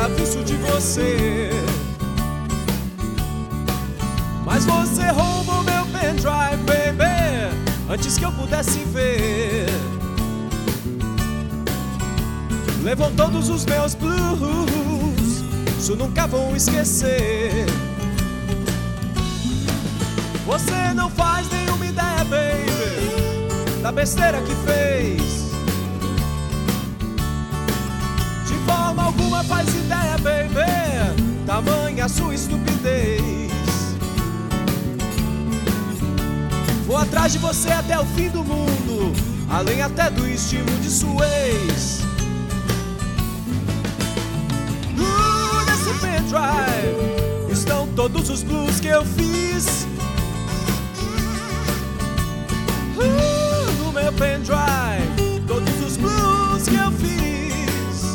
aviso de você. Mas você roubou meu pendrive, baby, antes que eu pudesse ver. Levou todos os meus blues, isso nunca vou esquecer. Você não faz nenhuma ideia, baby, da besteira que fez. De forma alguma faz ideia, baby, tamanha a sua estupidez. Vou atrás de você até o fim do mundo, além até do estímulo de Suez. Nesse pendrive estão todos os blues que eu fiz. No meu pendrive, todos os blues que eu fiz.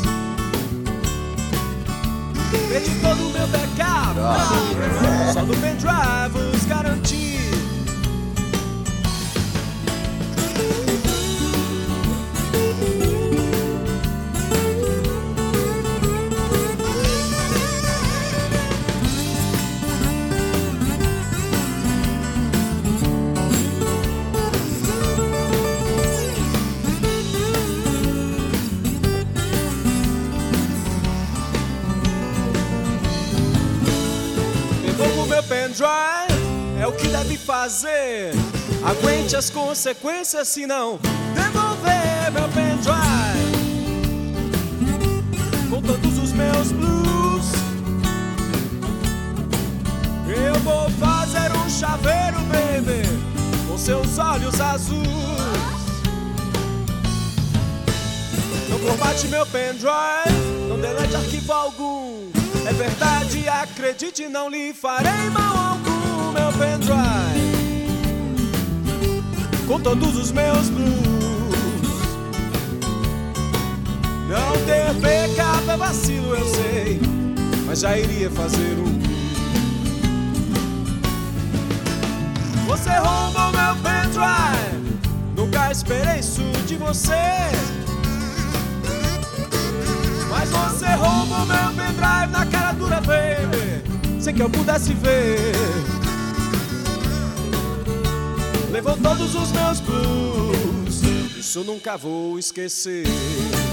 Perdi todo o meu backup, só no pendrive os garanti. Pendrive é o que deve fazer. Aguente as consequências, se não devolver meu pendrive com todos os meus blues. Eu vou fazer um chaveiro, baby, com seus olhos azuis. Não formate meu pendrive, não delete arquivo algum. É verdade, acredite, não lhe farei mal algum. Meu pendrive com todos os meus blues. Não ter backup é vacilo, eu sei, mas já iria fazer um. Você roubou meu pendrive, nunca esperei isso de você. Mas você roubou meu pendrive na cara dura, baby, sem que eu pudesse ver. Levou todos os meus blues, isso nunca vou esquecer.